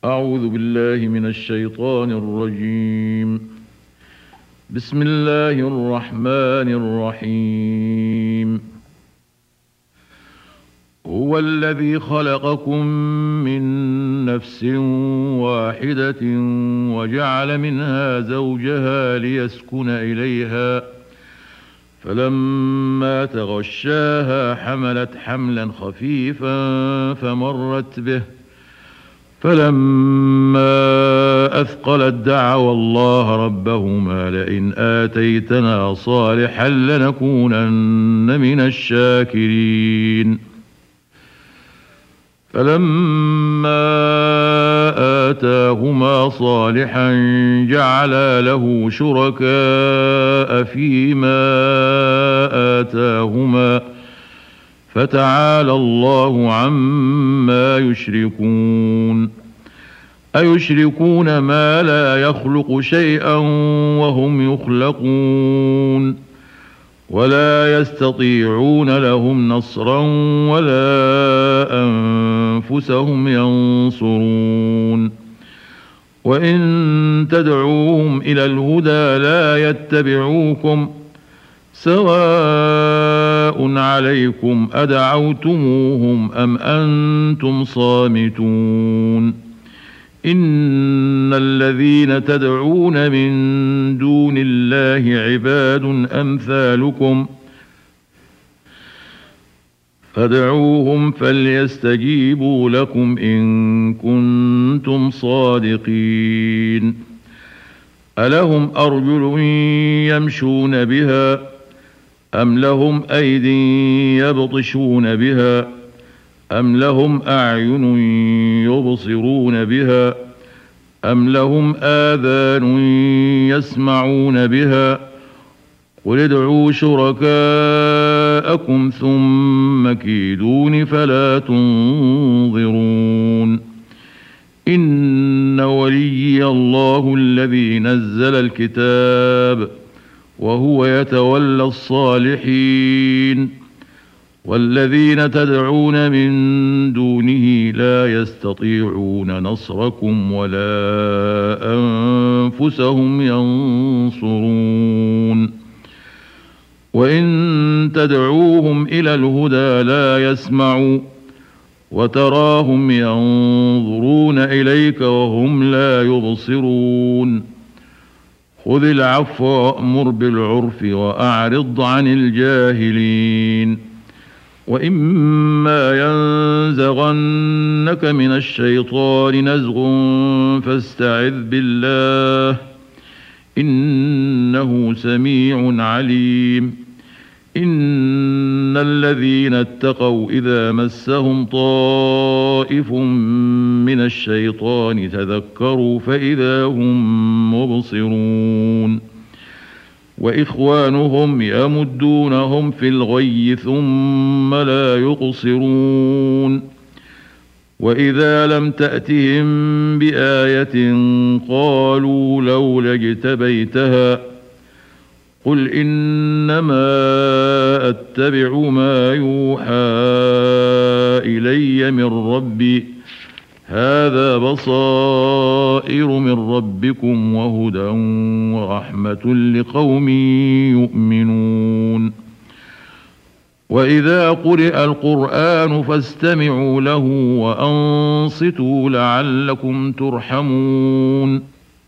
أعوذ بالله من الشيطان الرجيم. بسم الله الرحمن الرحيم. هو الذي خلقكم من نفس واحدة وجعل منها زوجها ليسكن إليها، فلما تغشاها حملت حملا خفيفا فمرت به، فلما أثقلت دعوا الله ربهما لئن آتيتنا صالحا لنكونن من الشاكرين. فلما آتاهما صالحا جعلا له شركاء فيما آتاهما، فتعالى الله عما يشركون. أيشركون ما لا يخلق شيئا وهم يخلقون، ولا يستطيعون لهم نصرا ولا أنفسهم ينصرون. وإن تدعوهم إلى الهدى لا يتبعوكم، سواء عليكم أدعوتموهم أم أنتم صامتون. إن الذين تدعون من دون الله عباد أمثالكم، فادعوهم فليستجيبوا لكم إن كنتم صادقين. ألهم أرجل يمشون بها أم لهم أيد يبطشون بها أم لهم أعين يبصرون بها أم لهم آذان يسمعون بها؟ قل ادعوا شركاءكم ثم كيدون فلا تنظرون. إن وليي الله الذي نزل الكتاب وهو يتولى الصالحين، والذين تدعون من دونه لا يستطيعون نصركم ولا أنفسهم ينصرون. وإن تدعوهم إلى الهدى لا يسمعوا، وتراهم ينظرون إليك وهم لا يبصرون. خذ العفو وأمر بالعرف وأعرض عن الجاهلين. وإما ينزغنك من الشيطان نزغ فاستعذ بالله، إنه سميع عليم. إن الذين اتقوا إذا مسهم طائف من الشيطان تذكروا فإذا هم مبصرون. وإخوانهم يمدونهم في الغي ثم لا يقصرون. وإذا لم تأتهم بآية قالوا لولا اجتبيتها، قل إنما أتبع ما يوحى إلي من ربي، هذا بصائر من ربكم وهدى ورحمة لقوم يؤمنون. وإذا قرئ القرآن فاستمعوا له وأنصتوا لعلكم ترحمون.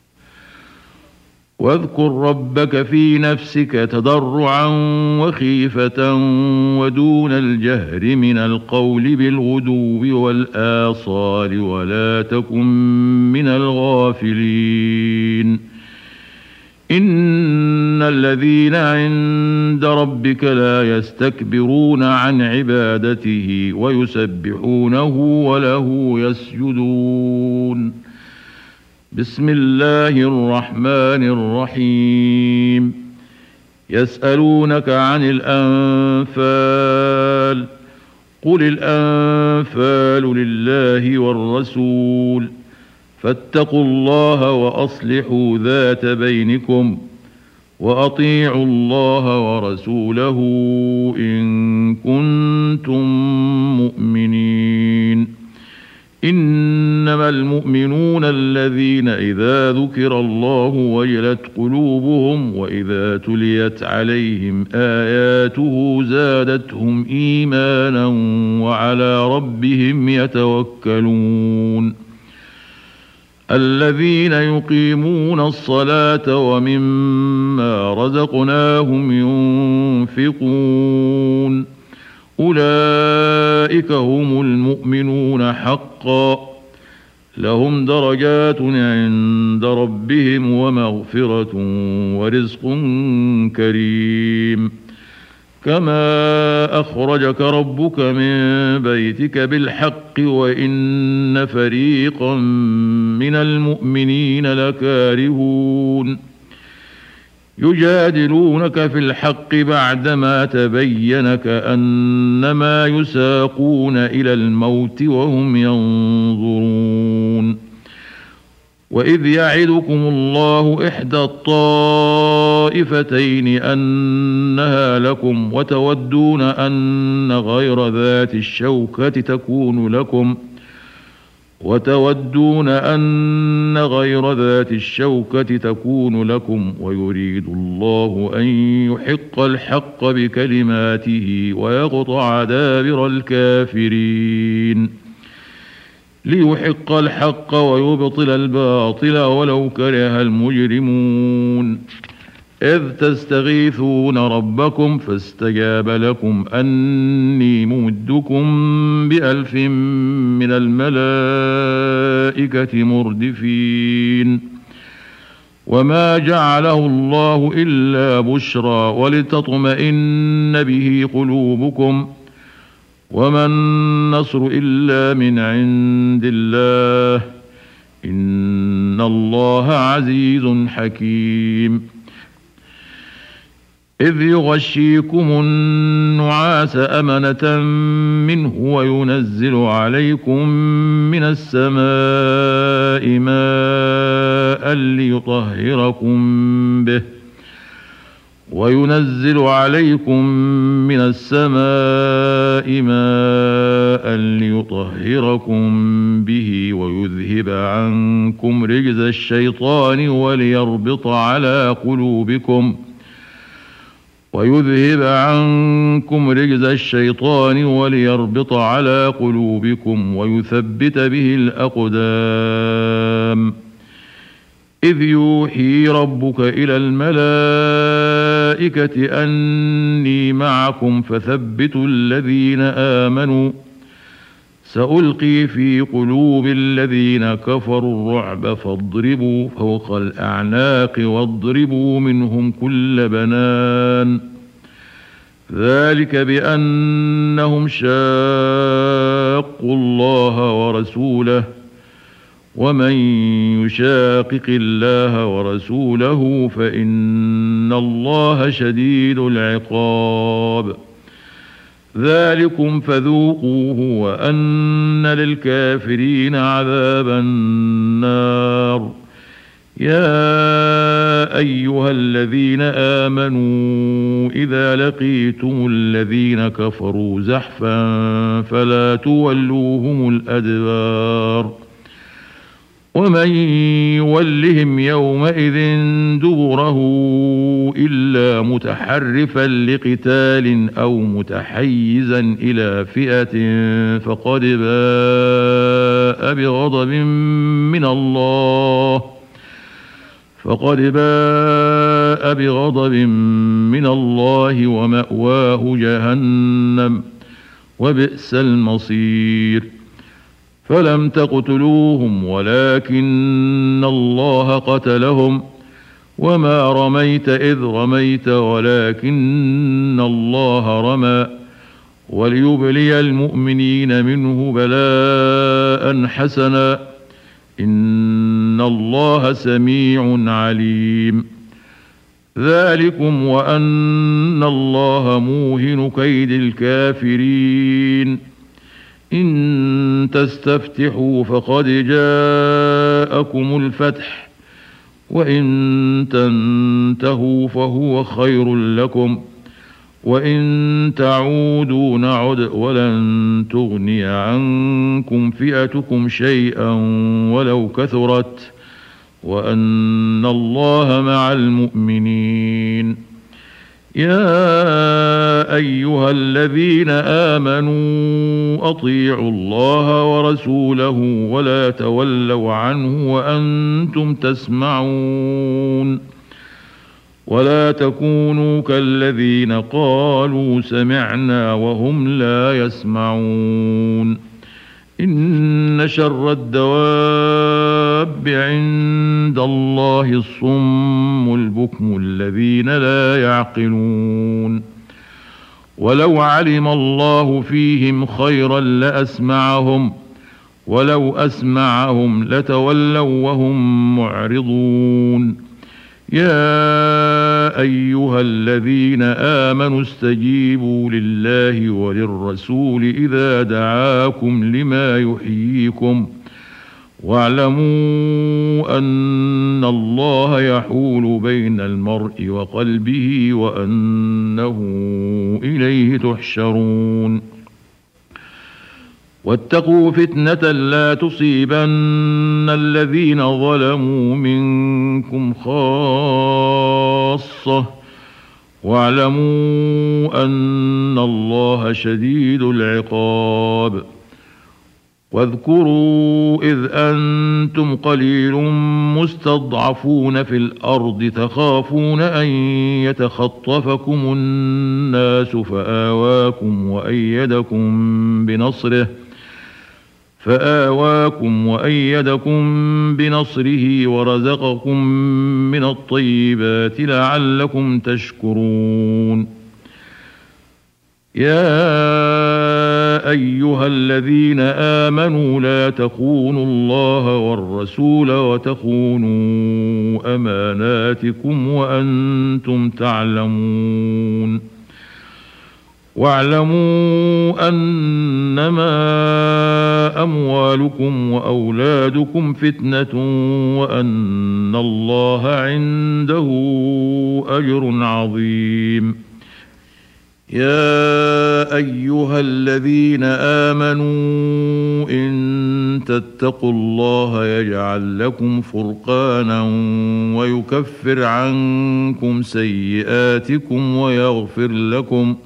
واذكر ربك في نفسك تضرعا وخيفة ودون الجهر من القول بالغدو والآصال ولا تكن من الغافلين. إن الذين عند ربك لا يستكبرون عن عبادته ويسبحونه وله يسجدون. بسم الله الرحمن الرحيم. يسألونك عن الأنفال، قل الأنفال لله والرسول، فاتقوا الله وأصلحوا ذات بينكم، وأطيعوا الله ورسوله إن كنتم مؤمنين. إنما المؤمنون الذين إذا ذكر الله وجلت قلوبهم وإذا تليت عليهم آياته زادتهم إيمانا وعلى ربهم يتوكلون الذين يقيمون الصلاة ومما رزقناهم ينفقون أولئك هم المؤمنون حقا لهم درجات عند ربهم ومغفرة ورزق كريم كما أخرجك ربك من بيتك بالحق وإن فريقا من المؤمنين لكارهون يجادلونك في الحق بعدما تبين كأنما يساقون إلى الموت وهم ينظرون وإذ يعدكم الله إحدى الطائفتين أنها لكم وتودون أن غير ذات الشوكة تكون لكم ويريد الله أن يحق الحق بكلماته ويقطع دابر الكافرين ليحق الحق ويبطل الباطل ولو كره المجرمون إذ تستغيثون ربكم فاستجاب لكم أني ممدكم ب1000 من الملائكة مردفين وما جعله الله إلا بشرى ولتطمئن به قلوبكم وما النصر إلا من عند الله إن الله عزيز حكيم إذ يغشيكم النعاس أمنة منه وينزل عليكم من السماء ماء ليطهركم به ويذهب عنكم رجز الشيطان وليربط على قلوبكم ويثبت به الأقدام إذ يوحي ربك إلى الملائكة أني معكم فثبتوا الذين آمنوا سألقي في قلوب الذين كفروا الرعب فاضربوا فوق الأعناق واضربوا منهم كل بنان ذلك بأنهم شاقوا الله ورسوله ومن يشاقق الله ورسوله فإن الله شديد العقاب ذلكم فذوقوه وأن للكافرين عذاب النار يا أيها الذين آمنوا إذا لقيتم الذين كفروا زحفا فلا تولوهم الأدبار ومن يولهم يومئذ دبره إلا متحرفا لقتال أو متحيزا إلى فئة فقد باء بغضب من الله ومأواه جهنم وبئس المصير فلم تقتلوهم ولكن الله قتلهم وما رميت إذ رميت ولكن الله رمى وليبلي المؤمنين منه بلاء حسنا إن الله سميع عليم ذلكم وأن الله موهن كيد الكافرين إن تستفتحوا فقد جاءكم الفتح وإن تنتهوا فهو خير لكم وإن تعودوا نعد ولن تغني عنكم فئتكم شيئا ولو كثرت وأن الله مع المؤمنين. يا أيها الذين آمنوا أطيعوا الله ورسوله ولا تولوا عنه وأنتم تسمعون ولا تكونوا كالذين قالوا سمعنا وهم لا يسمعون. إن شر الدواب عند الله الصم البكم الذين لا يعقلون. ولو علم الله فيهم خيرا لأسمعهم ولو أسمعهم لتولوا وهم معرضون. يا أيها الذين آمنوا استجيبوا لله وللرسول إذا دعاكم لما يحييكم واعلموا أن الله يحول بين المرء وقلبه وأنه إليه تحشرون. واتقوا فتنة لا تصيبن الذين ظلموا منكم خاصة واعلموا أن الله شديد العقاب. واذكروا إذ أنتم قليل مستضعفون في الأرض تخافون أن يتخطفكم الناس فآواكم وأيدكم بنصره ورزقكم من الطيبات لعلكم تشكرون. يا أيها الذين آمنوا لا تخونوا الله والرسول وتخونوا أماناتكم وأنتم تعلمون. واعلموا أنما أموالكم وأولادكم فتنة وأن الله عنده أجر عظيم. يا أيها الذين آمنوا إن تتقوا الله يجعل لكم فرقانا ويكفر عنكم سيئاتكم ويغفر لكم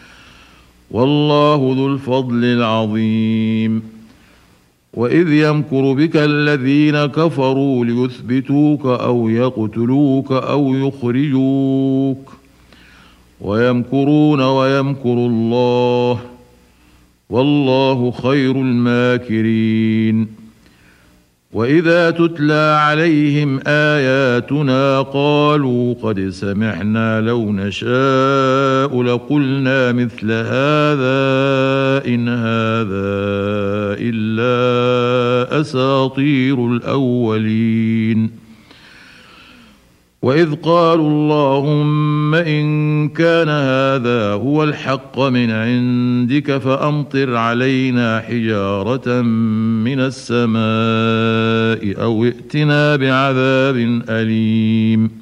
والله ذو الفضل العظيم. وإذ يمكر بك الذين كفروا ليثبتوك أو يقتلوك أو يخرجوك ويمكرون ويمكر الله والله خير الماكرين. وإذا تتلى عليهم آياتنا قالوا قد سمعنا لو نشاء لقلنا مثل هذا إن هذا إلا أساطير الأولين. وإذ قالوا اللهم إن كان هذا هو الحق من عندك فأمطر علينا حجارة من السماء أو ائتنا بعذاب أليم.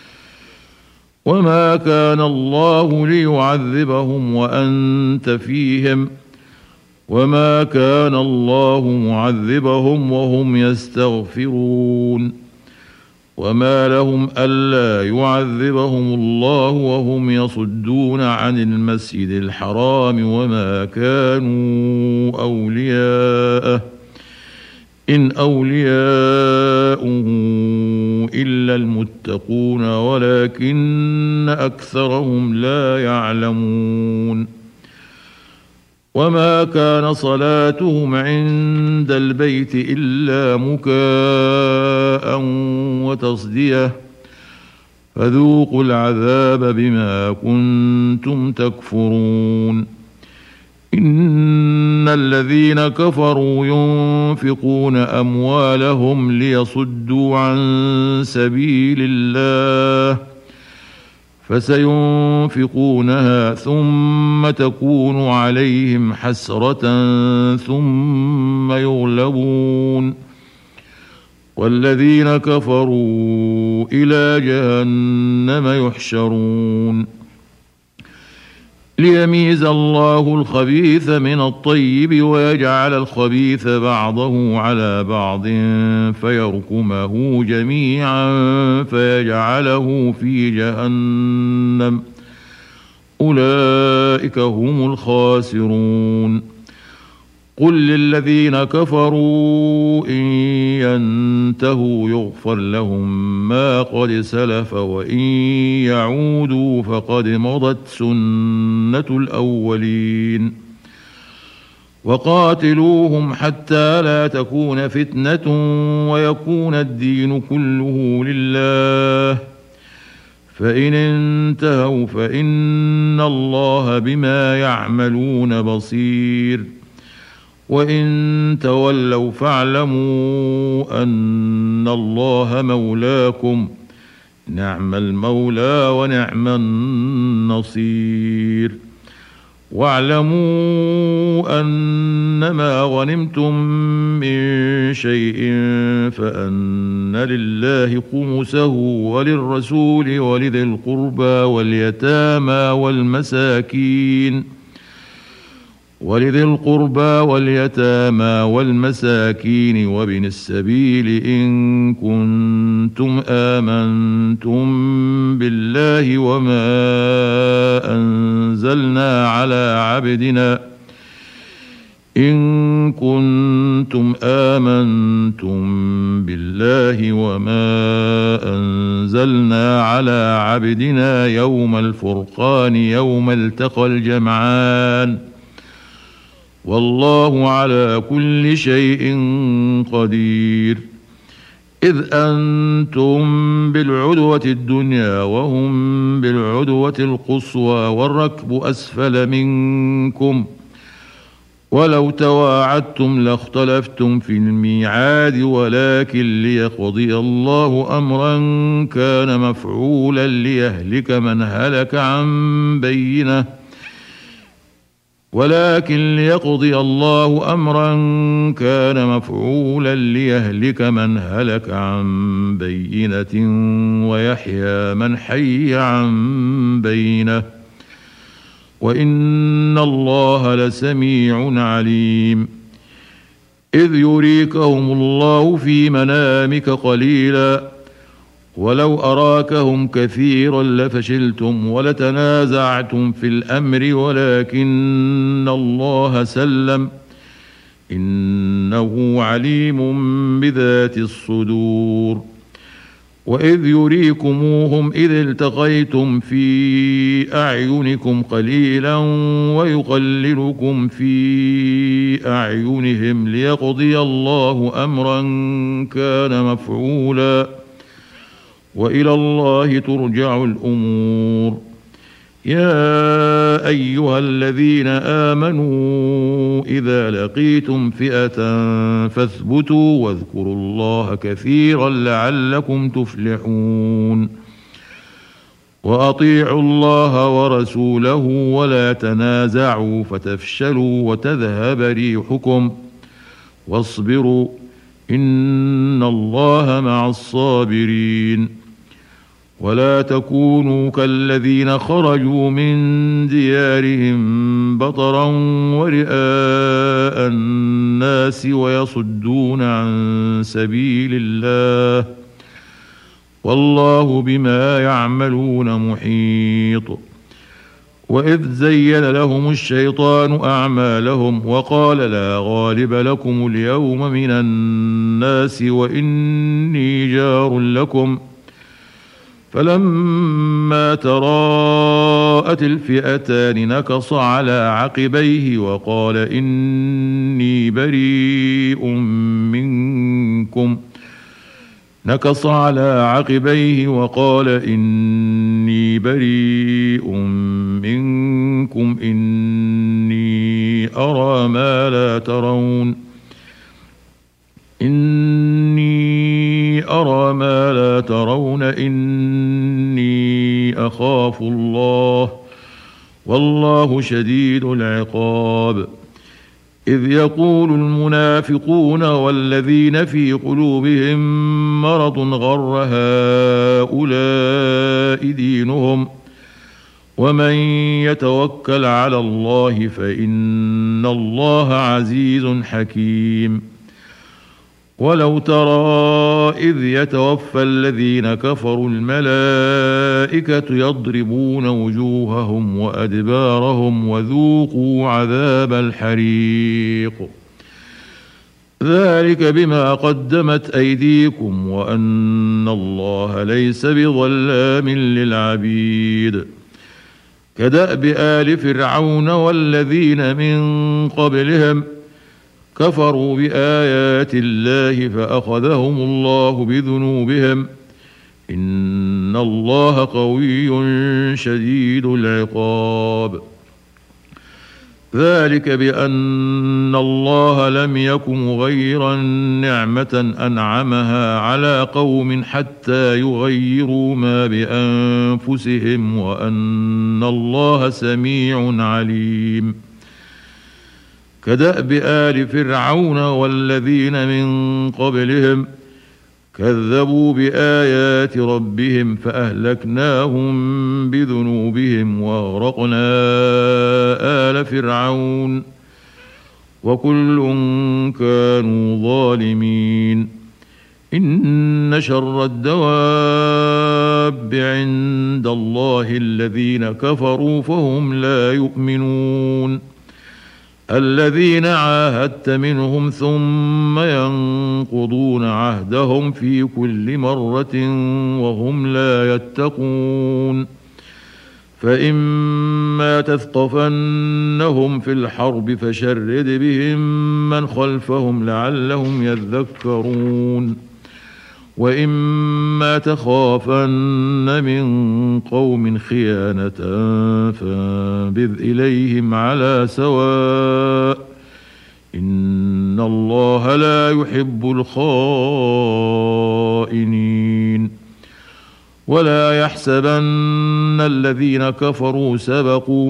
وما كان الله ليعذبهم وأنت فيهم وما كان الله معذبهم وهم يستغفرون. وما لهم ألا يعذبهم الله وهم يصدون عن المسجد الحرام وما كانوا أولياءه إن أولياؤه إلا المتقون ولكن أكثرهم لا يعلمون. وما كان صلاتهم عند البيت إلا مكاء وتصدية فذوقوا العذاب بما كنتم تكفرون. إن الذين كفروا ينفقون أموالهم ليصدوا عن سبيل الله فسينفقونها ثم تكون عليهم حسرة ثم يغلبون والذين كفروا إلى جهنم يحشرون. ليميز الله الخبيث من الطيب ويجعل الخبيث بعضه على بعض فيركمه جميعا فيجعله في جهنم أولئك هم الخاسرون. قل للذين كفروا إن ينتهوا يغفر لهم ما قد سلف وإن يعودوا فقد مضت سنة الأولين. وقاتلوهم حتى لا تكون فتنة ويكون الدين كله لله فإن انتهوا فإن الله بما يعملون بصير وإن تولوا فاعلموا أن الله مولاكم نعم المولى ونعم النصير. واعلموا أنما غنمتم من شيء فأن لله خمسه وللرسول ولذي القربى واليتامى والمساكين وابن السبيل إن كنتم آمنتم بالله وما أنزلنا على عبدنا يوم الفرقان يوم التقى الجمعان والله على كل شيء قدير. إذ أنتم بالعدوة الدنيا وهم بالعدوة القصوى والركب أسفل منكم ولو تواعدتم لاختلفتم في الميعاد ولكن ليقضي الله أمرا كان مفعولا ليهلك من هلك عن بينة ويحيى من حي عن بينة وإن الله لسميع عليم. إذ يريكهم الله في منامك قليلا ولو أراكهم كثيرا لفشلتم ولتنازعتم في الأمر ولكن الله سلم إنه عليم بذات الصدور. وإذ يريكموهم إذ التقيتم في أعينكم قليلا ويقللكم في أعينهم ليقضي الله أمرا كان مفعولا وإلى الله ترجع الأمور. يا أيها الذين آمنوا إذا لقيتم فئة فاثبتوا واذكروا الله كثيرا لعلكم تفلحون. وأطيعوا الله ورسوله ولا تنازعوا فتفشلوا وتذهب ريحكم واصبروا إن الله مع الصابرين. ولا تكونوا كالذين خرجوا من ديارهم بطرا ورئاء الناس ويصدون عن سبيل الله والله بما يعملون محيط. وإذ زين لهم الشيطان أعمالهم وقال لا غالب لكم اليوم من الناس وإني جار لكم فلما تراءت الفئتان نكص على عقبيه وقال إني بريء منكم إني أرى ما لا ترون إني أخاف الله والله شديد العقاب. إذ يقول المنافقون والذين في قلوبهم مرض غر هؤلاء دينهم ومن يتوكل على الله فإن الله عزيز حكيم. ولو ترى إذ يتوفى الذين كفروا الملائكة يضربون وجوههم وأدبارهم وذوقوا عذاب الحريق ذلك بما قدمت أيديكم وأن الله ليس بظلام للعبيد. كدأب آل فرعون والذين من قبلهم كفروا بآيات الله فأخذهم الله بذنوبهم إن الله قوي شديد العقاب. ذلك بأن الله لم يك مغيرا نعمة أنعمها على قوم حتى يغيروا ما بأنفسهم وأن الله سميع عليم. كدأب آل فرعون والذين من قبلهم كذبوا بآيات ربهم فأهلكناهم بذنوبهم وأغرقنا آل فرعون وكل كانوا ظالمين. إن شر الدواب عند الله الذين كفروا فهم لا يؤمنون. الذين عاهدت منهم ثم ينقضون عهدهم في كل مرة وهم لا يتقون. فإما تثقفنهم في الحرب فشرد بهم من خلفهم لعلهم يذكرون. وإما تخافن من قوم خيانة فانبذ إليهم على سواء إن الله لا يحب الخائنين. ولا يحسبن الذين كفروا سبقوا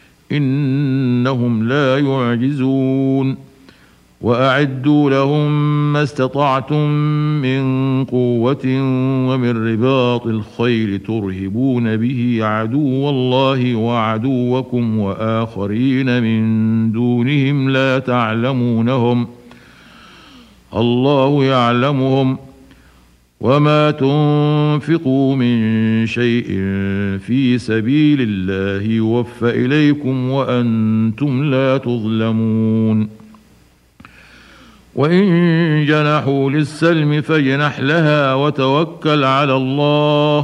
إنهم لا يعجزون. وأعدوا لهم ما استطعتم من قوة ومن رباط الخيل ترهبون به عدو الله وعدوكم وآخرين من دونهم لا تعلمونهم الله يعلمهم. وما تنفقوا من شيء في سبيل الله يوفى إليكم وأنتم لا تظلمون. وإن جنحوا للسلم فاجنح لها وتوكل على الله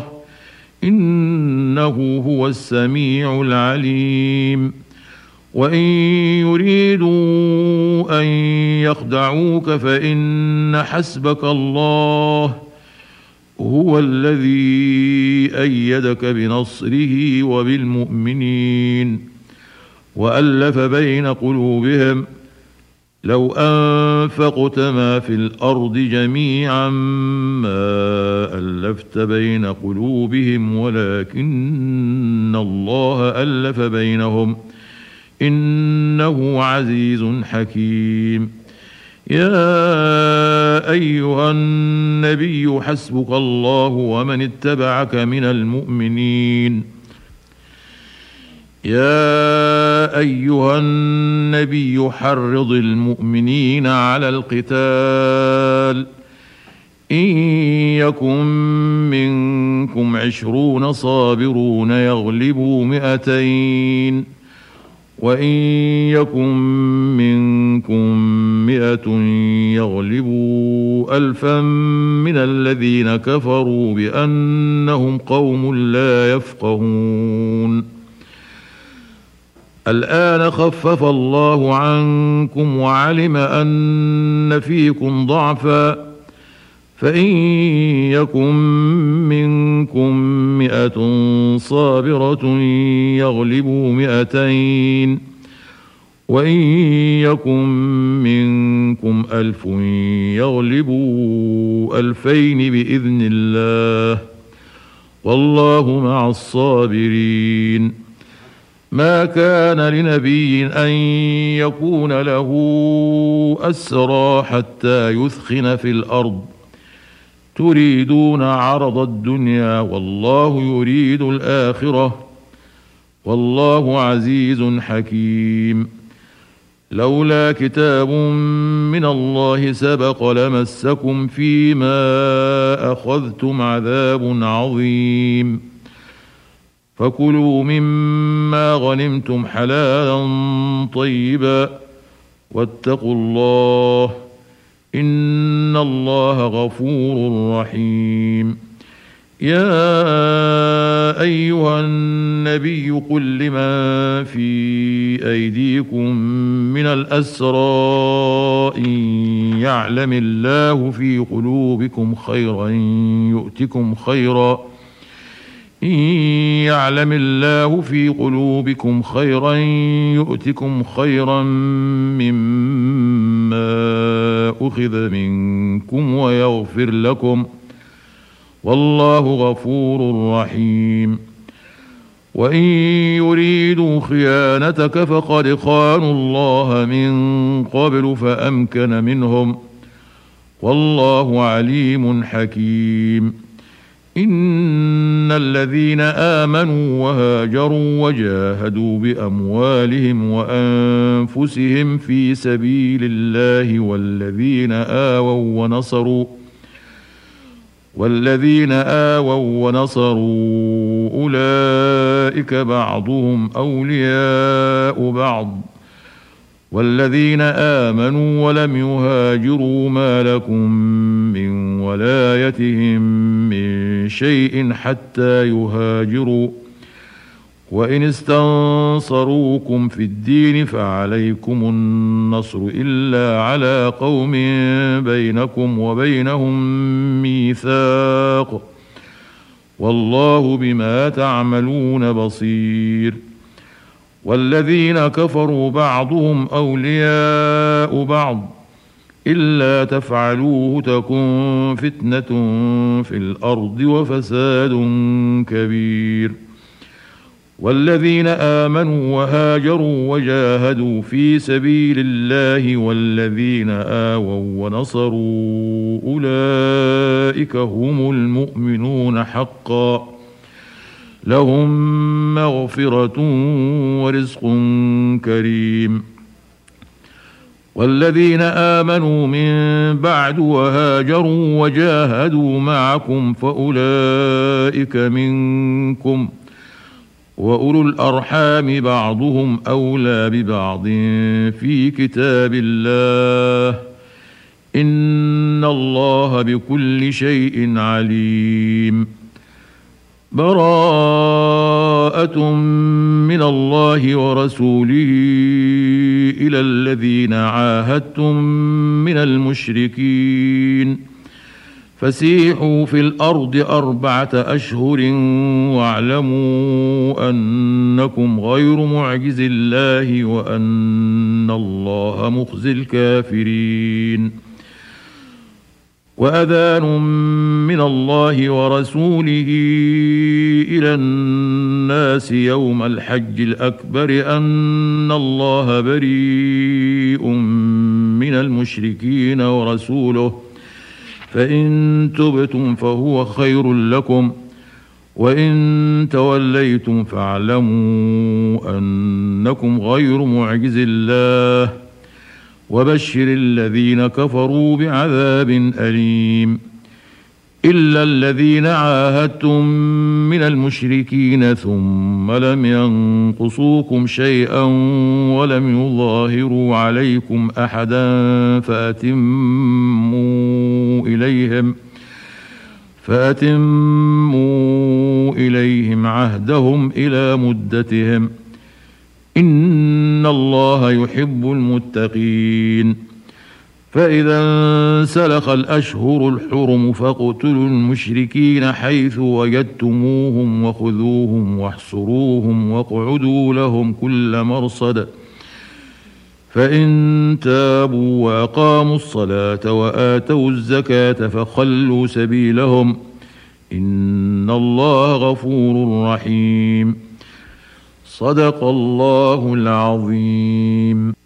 إنه هو السميع العليم. وإن يريدوا أن يخدعوك فإن حسبك الله هو الذي أيدك بنصره وبالمؤمنين وألف بين قلوبهم لو أنفقت ما في الأرض جميعا ما ألفت بين قلوبهم ولكن الله ألف بينهم إنه عزيز حكيم. يا أيها النبي حسبك الله ومن اتبعك من المؤمنين. يا أيها النبي حرض المؤمنين على القتال إن يكن منكم 20 صابرون يغلبوا 200 وإن يكن منكم 100 يغلبوا 1000 من الذين كفروا بأنهم قوم لا يفقهون. الآن خفف الله عنكم وعلم أن فيكم ضعفا فإن يكن منكم 100 صابرة يغلبوا 200 وإن يكن منكم 1000 يغلبوا 2000 بإذن الله والله مع الصابرين. ما كان لنبي أن يكون له أسرى حتى يثخن في الأرض تريدون عرض الدنيا والله يريد الآخرة والله عزيز حكيم. لولا كتاب من الله سبق لمسكم فيما أخذتم عذاب عظيم. فكلوا مما غنمتم حلالا طيبا واتقوا الله إن الله غفور رحيم. يا أيها النبي قل لمن في أيديكم من الأسرى إن يعلم الله في قلوبكم خيرا يؤتكم خيرا مما أخذ منكم ويغفر لكم والله غفور رحيم. وإن يريدوا خيانتك فقد خانوا الله من قبل فأمكن منهم والله عليم حكيم. إن الذين آمنوا وهاجروا وجاهدوا بأموالهم وأنفسهم في سبيل الله والذين آووا ونصروا أولئك بعضهم أولياء بعض والذين آمنوا ولم يهاجروا ما لكم من ولايتهم من شيء حتى يهاجروا وإن استنصروكم في الدين فعليكم النصر إلا على قوم بينكم وبينهم ميثاق والله بما تعملون بصير. والذين كفروا بعضهم أولياء بعض إلا تفعلوه تكن فتنة في الأرض وفساد كبير. والذين آمنوا وهاجروا وجاهدوا في سبيل الله والذين آووا ونصروا أولئك هم المؤمنون حقا لهم مغفرة ورزق كريم. والذين آمنوا من بعد وهاجروا وجاهدوا معكم فأولئك منكم وأولو الأرحام بعضهم أولى ببعض في كتاب الله إن الله بكل شيء عليم. براءة من الله ورسوله إلى الذين عاهدتم من المشركين فسيحوا في الأرض 4 أشهر واعلموا أنكم غير معجز الله وأن الله مخزي الكافرين. وأذان من الله ورسوله إلى الناس يوم الحج الأكبر أن الله بريء من المشركين ورسوله فإن تبتم فهو خير لكم وإن توليتم فاعلموا أنكم غير معجز الله وبشر الذين كفروا بعذاب أليم. إلا الذين عاهدتم من المشركين ثم لم ينقصوكم شيئا ولم يظاهروا عليكم أحدا فأتموا إليهم عهدهم إلى مدتهم إن الله يحب المتقين. فإذا انسلخ الأشهر الحرم فاقتلوا المشركين حيث وجدتموهم وخذوهم واحصروهم واقعدوا لهم كل مرصد فإن تابوا وأقاموا الصلاة وآتوا الزكاة فخلوا سبيلهم إن الله غفور رحيم. صدق الله العظيم.